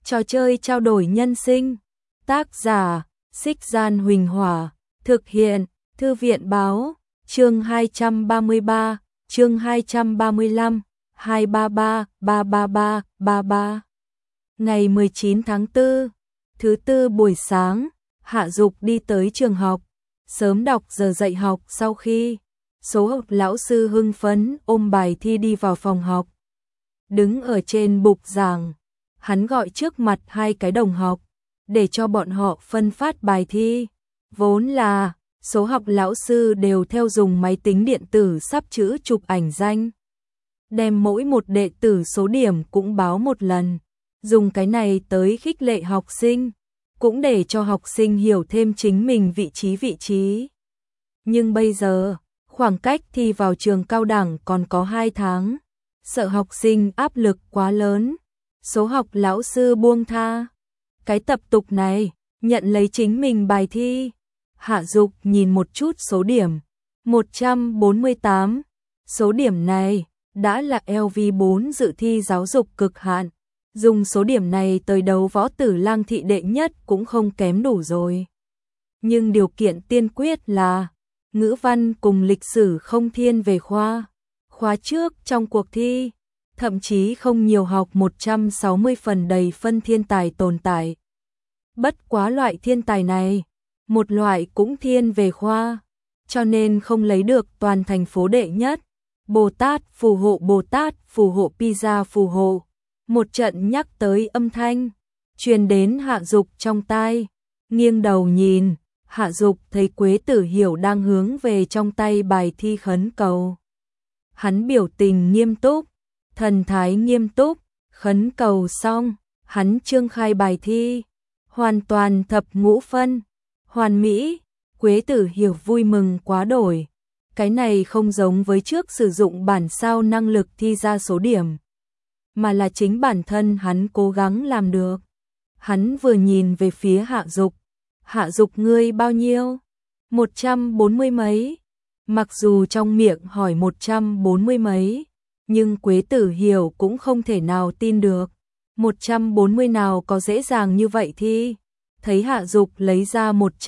Trò chơi trao đổi nhân sinh. Tác giả: Xích Gian Huỳnh Hỏa. Thực hiện: Thư viện Báo. Chương 233, chương 235, 233, 333, 33. Ngày 19 tháng 4, thứ tư buổi sáng, Hạ Dục đi tới trường học. Sớm đọc giờ dạy học sau khi số học lão sư hưng phấn ôm bài thi đi vào phòng học. Đứng ở trên bục giảng, hắn gọi trước mặt hai cái đồng học, để cho bọn họ phân phát bài thi. Vốn là số học lão sư đều theo dùng máy tính điện tử sắp chữ chụp ảnh danh. Đem mỗi một đệ tử số điểm cũng báo một lần. Dùng cái này tới khích lệ học sinh, cũng để cho học sinh hiểu thêm chính mình vị trí. Nhưng bây giờ, khoảng cách thi vào trường cao đẳng còn có 2 tháng. Sợ học sinh áp lực quá lớn, số học lão sư buông tha cái tập tục này, nhận lấy chính mình bài thi. Hạ Dục nhìn một chút số điểm, 148. Số điểm này đã là LV4 dự thi giáo dục cực hạn. Dùng số điểm này tới đấu võ tử lang thị đệ nhất cũng không kém đủ rồi. Nhưng điều kiện tiên quyết là ngữ văn cùng lịch sử không thiên về khoa. Khóa trước trong cuộc thi, thậm chí không nhiều học 160 phần đầy phân thiên tài tồn tại. Bất quá loại thiên tài này, một loại cũng thiên về khoa, cho nên không lấy được toàn thành phố đệ nhất. Bồ Tát phù hộ pizza phù hộ. Một trận nhắc tới âm thanh truyền đến Hạ Dục trong tai. Nghiêng đầu nhìn, Hạ Dục thấy Quế Tử Hiểu đang hướng về trong tay bài thi khấn cầu. Hắn biểu tình nghiêm túc, thần thái nghiêm túc, khấn cầu xong, hắn chương khai bài thi, hoàn toàn thập ngũ phân, hoàn mỹ. Quế Tử Hiểu vui mừng quá đổi. Cái này không giống với trước sử dụng bản sao năng lực thi ra số điểm, mà là chính bản thân hắn cố gắng làm được. Hắn vừa nhìn về phía Hạ Dục. Hạ Dục ngươi bao nhiêu? 140 mấy. Mặc dù trong miệng hỏi 140 mấy, nhưng Quế Tử Hiểu cũng không thể nào tin được. 140 nào có dễ dàng như vậy thi. Thấy Hạ Dục lấy ra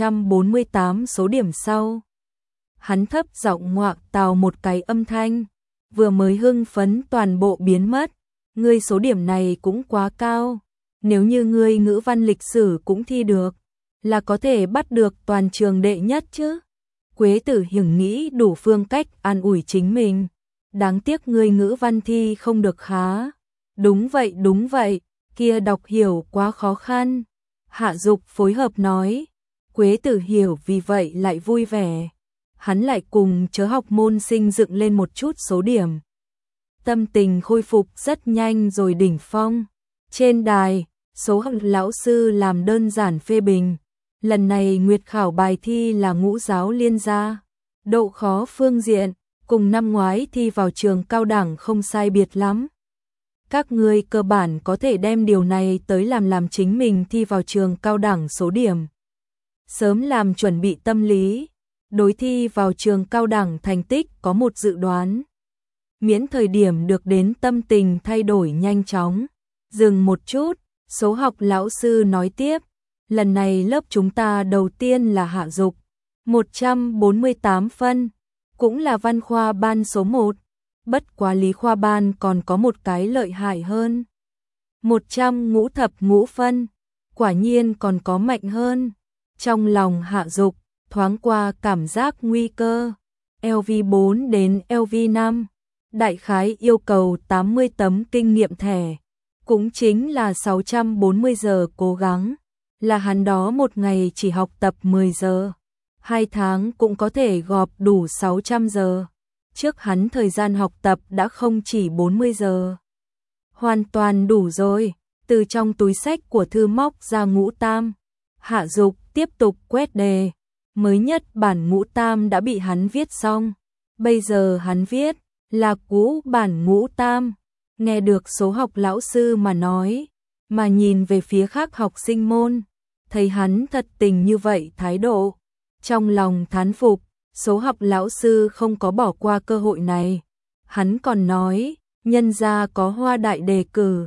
148 số điểm sau, hắn thấp giọng ngoạc tào một cái âm thanh, vừa mới hưng phấn toàn bộ biến mất. Ngươi số điểm này cũng quá cao, nếu như ngươi ngữ văn lịch sử cũng thi được, là có thể bắt được toàn trường đệ nhất chứ. Quế Tử Hiểu nghĩ đủ phương cách an ủi chính mình. Đáng tiếc ngươi ngữ văn thi không được khá. Đúng vậy, kia đọc hiểu quá khó khăn. Hạ Dục phối hợp nói. Quế Tử Hiểu vì vậy lại vui vẻ. Hắn lại cùng chớ học môn sinh dựng lên một chút số điểm. Tâm tình khôi phục rất nhanh rồi đỉnh phong. Trên đài, số học lão sư làm đơn giản phê bình. Lần này nguyệt khảo bài thi là ngũ giáo liên gia. Độ khó phương diện, cùng năm ngoái thi vào trường cao đẳng không sai biệt lắm. Các ngươi cơ bản có thể đem điều này tới làm chính mình thi vào trường cao đẳng số điểm. Sớm làm chuẩn bị tâm lý, đối thi vào trường cao đẳng thành tích có một dự đoán. Miễn thời điểm được đến tâm tình thay đổi nhanh chóng. Dừng một chút, số học lão sư nói tiếp. Lần này lớp chúng ta đầu tiên là Hạ Dục, 148 phân, cũng là văn khoa ban số 1. Bất quá lý khoa ban còn có một cái lợi hại hơn. 100 phân, quả nhiên còn có mạnh hơn. Trong lòng Hạ Dục thoáng qua cảm giác nguy cơ. LV4 đến LV5, đại khái yêu cầu 80 tấm kinh nghiệm thẻ, cũng chính là 640 giờ cố gắng. Là hắn đó một ngày chỉ học tập 10 giờ, 2 tháng cũng có thể gọp đủ 600 giờ. Trước hắn thời gian học tập đã không chỉ 40 giờ. Hoàn toàn đủ rồi. Từ trong túi sách của thư móc ra ngũ tam. Hạ Dục tiếp tục quét đề. Mới nhất bản ngũ tam đã bị hắn viết xong. Bây giờ hắn viết là cũ bản ngũ tam. Nghe được số học lão sư mà nói, mà nhìn về phía khác học sinh môn, thấy hắn thật tình như vậy thái độ, trong lòng thán phục. Số học lão sư không có bỏ qua cơ hội này. Hắn còn nói, nhân gia có Hoa đại đề cử,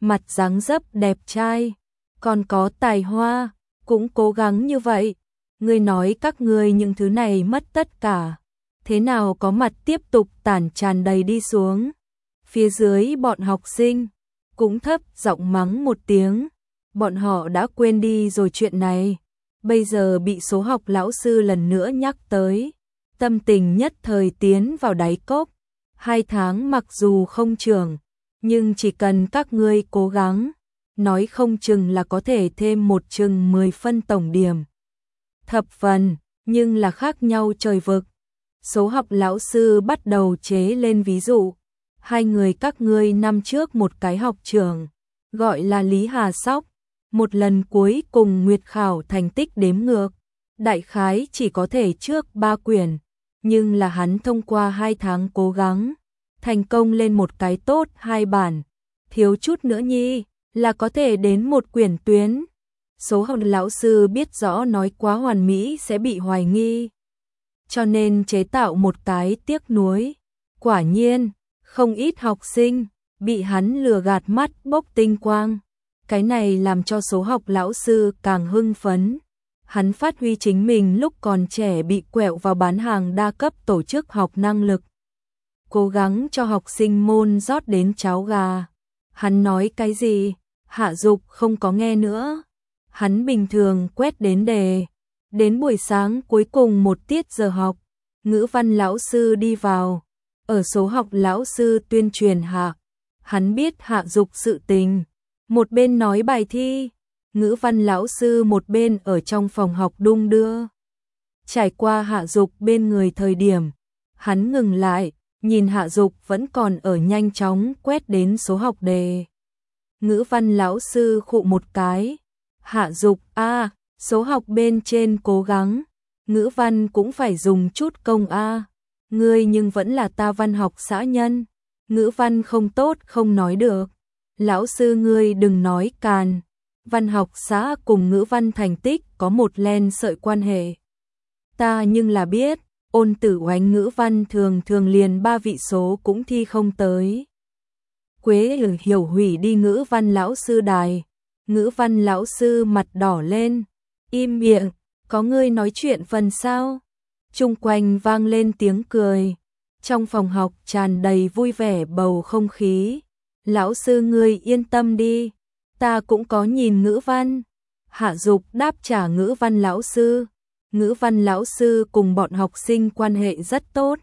mặt dáng dấp đẹp trai, còn có tài hoa, cũng cố gắng như vậy. Ngươi nói các ngươi những thứ này mất tất cả, thế nào có mặt tiếp tục tản tràn đầy đi xuống. Phía dưới bọn học sinh cũng thấp giọng mắng một tiếng, bọn họ đã quên đi rồi chuyện này, bây giờ bị số học lão sư lần nữa nhắc tới, tâm tình nhất thời tiến vào đáy cốc. 2 tháng mặc dù không trưởng, nhưng chỉ cần các ngươi cố gắng, nói không chừng là có thể thêm một chừng 10 phân tổng điểm. Thập phần, nhưng là khác nhau trời vực. Số học lão sư bắt đầu chế lên ví dụ. 2 người các ngươi năm trước một cái học trưởng, gọi là Lý Hà Sóc, một lần cuối cùng nguyệt khảo thành tích đếm ngược, đại khái chỉ có thể trước 3 quyển, nhưng là hắn thông qua 2 tháng cố gắng, thành công lên một cái tốt 2 bản, thiếu chút nữa nhi là có thể đến một quyển tuyến. Số học lão sư biết rõ nói quá hoàn mỹ sẽ bị hoài nghi, cho nên chế tạo một cái tiếc nuối. Quả nhiên, không ít học sinh bị hắn lừa gạt mắt bốc tinh quang. Cái này làm cho số học lão sư càng hưng phấn. Hắn phát huy chính mình lúc còn trẻ bị quẹo vào bán hàng đa cấp tổ chức học năng lực, cố gắng cho học sinh môn rót đến cháo gà. Hắn nói cái gì, Hạ Dục không có nghe nữa. Hắn bình thường quét đến đề. Đến buổi sáng cuối cùng một tiết giờ học, ngữ văn lão sư đi vào. Ở số học lão sư tuyên truyền hạ, hắn biết Hạ Dục sự tình. Một bên nói bài thi, ngữ văn lão sư một bên ở trong phòng học đung đưa. Trải qua Hạ Dục bên người thời điểm, hắn ngừng lại, nhìn Hạ Dục vẫn còn ở nhanh chóng quét đến số học đề. Ngữ văn lão sư khụ một cái. Hạ Dục a, số học bên trên cố gắng, ngữ văn cũng phải dùng chút công a. Ngươi nhưng vẫn là ta văn học xã nhân, ngữ văn không tốt không nói được. Lão sư ngươi đừng nói càn, văn học xã cùng ngữ văn thành tích có một len sợi quan hệ. Ta nhưng là biết, Ôn Tử Oánh ngữ văn thường thường liền 3 vị số cũng thi không tới. Quế Hiểu hủy đi ngữ văn lão sư đài. Ngữ văn lão sư mặt đỏ lên, im miệng, có ngươi nói chuyện phần sao? Chung quanh vang lên tiếng cười, trong phòng học tràn đầy vui vẻ bầu không khí. Lão sư ngươi yên tâm đi, ta cũng có nhìn ngữ văn. Hạ Dục đáp trả ngữ văn lão sư. Ngữ văn lão sư cùng bọn học sinh quan hệ rất tốt.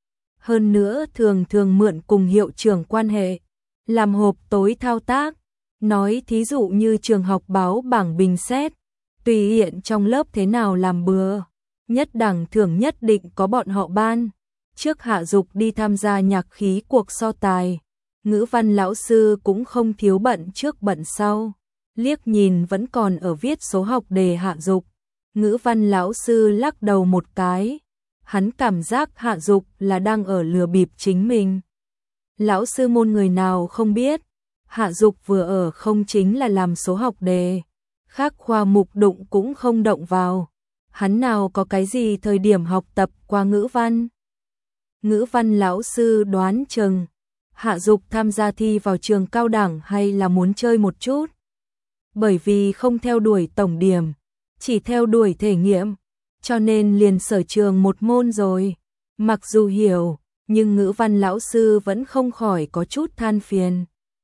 Hơn nữa thường thường mượn cùng hiệu trưởng quan hệ, làm hộp tối thao tác. Nói thí dụ như trường học báo bảng bình xét, tùy hiện trong lớp thế nào làm bừa, nhất đẳng thưởng nhất định có bọn họ ban. Trước Hạ Dục đi tham gia nhạc khí cuộc so tài, ngữ văn lão sư cũng không thiếu bận trước bận sau, liếc nhìn vẫn còn ở viết số học đề Hạ Dục. Ngữ văn lão sư lắc đầu một cái, hắn cảm giác Hạ Dục là đang ở lừa bịp chính mình. Lão sư môn người nào không biết, Hạ Dục vừa ở không chính là làm số học đề, khác khoa mục đụng cũng không động vào. Hắn nào có cái gì thời điểm học tập qua ngữ văn. Ngữ văn lão sư đoán chừng Hạ Dục tham gia thi vào trường cao đẳng hay là muốn chơi một chút. Bởi vì không theo đuổi tổng điểm, chỉ theo đuổi thể nghiệm, cho nên liền sở trường một môn rồi. Mặc dù hiểu, nhưng ngữ văn lão sư vẫn không khỏi có chút than phiền.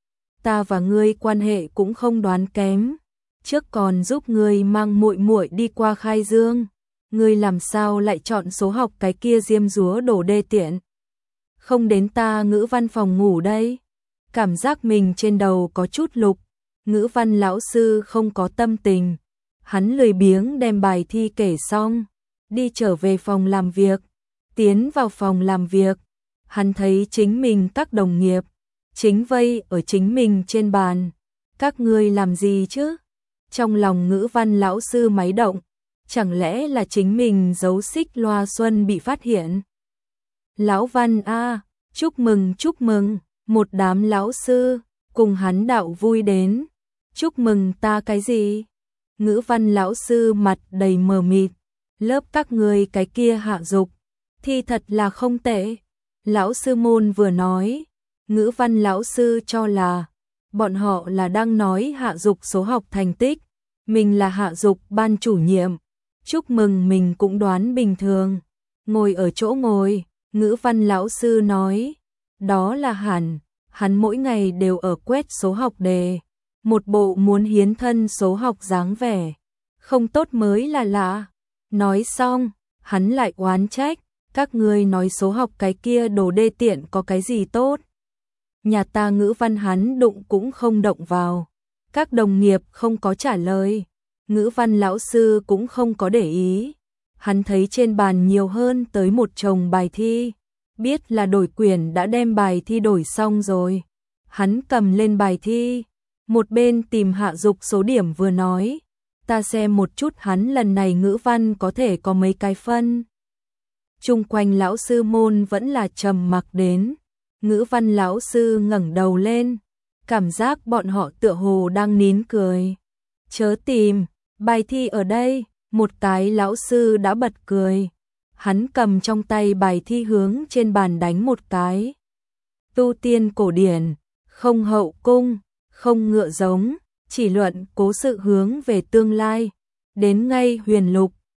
Ta và ngươi quan hệ cũng không đoán kém, trước còn giúp ngươi mang muội muội đi qua khai dương, ngươi làm sao lại chọn số học cái kia diêm dúa đổ đê tiện. Không đến ta ngữ văn phòng ngủ đây. Cảm giác mình trên đầu có chút lục. Ngữ văn lão sư không có tâm tình, hắn lười biếng đem bài thi kể xong, đi trở về phòng làm việc. Tiến vào phòng làm việc, hắn thấy chính mình các đồng nghiệp chính vây ở chính mình trên bàn. Các ngươi làm gì chứ? Trong lòng ngữ văn lão sư máy động, chẳng lẽ là chính mình giấu xích loa xuân bị phát hiện? Lão văn a, chúc mừng, một đám lão sư cùng hắn đạo vui đến. Chúc mừng ta cái gì? Ngữ văn lão sư mặt đầy mờ mịt, lớp các ngươi cái kia Hạ Dục thi thật là không tệ. Lão sư môn vừa nói, ngữ văn lão sư cho là Bọn họ là đang nói Hạ Dục số học thành tích, mình là Hạ Dục ban chủ nhiệm. Chúc mừng, mình cũng đoán bình thường. Ngồi ở chỗ ngồi, ngữ văn lão sư nói, đó là hẳn, hắn mỗi ngày đều ở quét số học đề, một bộ muốn hiến thân số học dáng vẻ, không tốt mới là lạ. Nói xong, hắn lại oán trách, các ngươi nói số học cái kia đồ đê tiện có cái gì tốt. Nhà ta ngữ văn hắn đụng cũng không động vào. Các đồng nghiệp không có trả lời, ngữ văn lão sư cũng không có để ý. Hắn thấy trên bàn nhiều hơn tới một chồng bài thi, biết là đổi quyển đã đem bài thi đổi xong rồi. Hắn cầm lên bài thi, một bên tìm Hạ Dục số điểm vừa nói, ta xem một chút hắn lần này ngữ văn có thể có mấy cái phân. Chung quanh lão sư môn vẫn là trầm mặc đến, ngữ văn lão sư ngẩng đầu lên, cảm giác bọn họ tựa hồ đang nín cười. Chớ tìm, bài thi ở đây, một cái lão sư đã bật cười. Hắn cầm trong tay bài thi hướng trên bàn đánh một cái. Tu tiên cổ điển, không hậu cung, không ngựa giống, chỉ luận cố sự hướng về tương lai. Đến ngay huyền lục,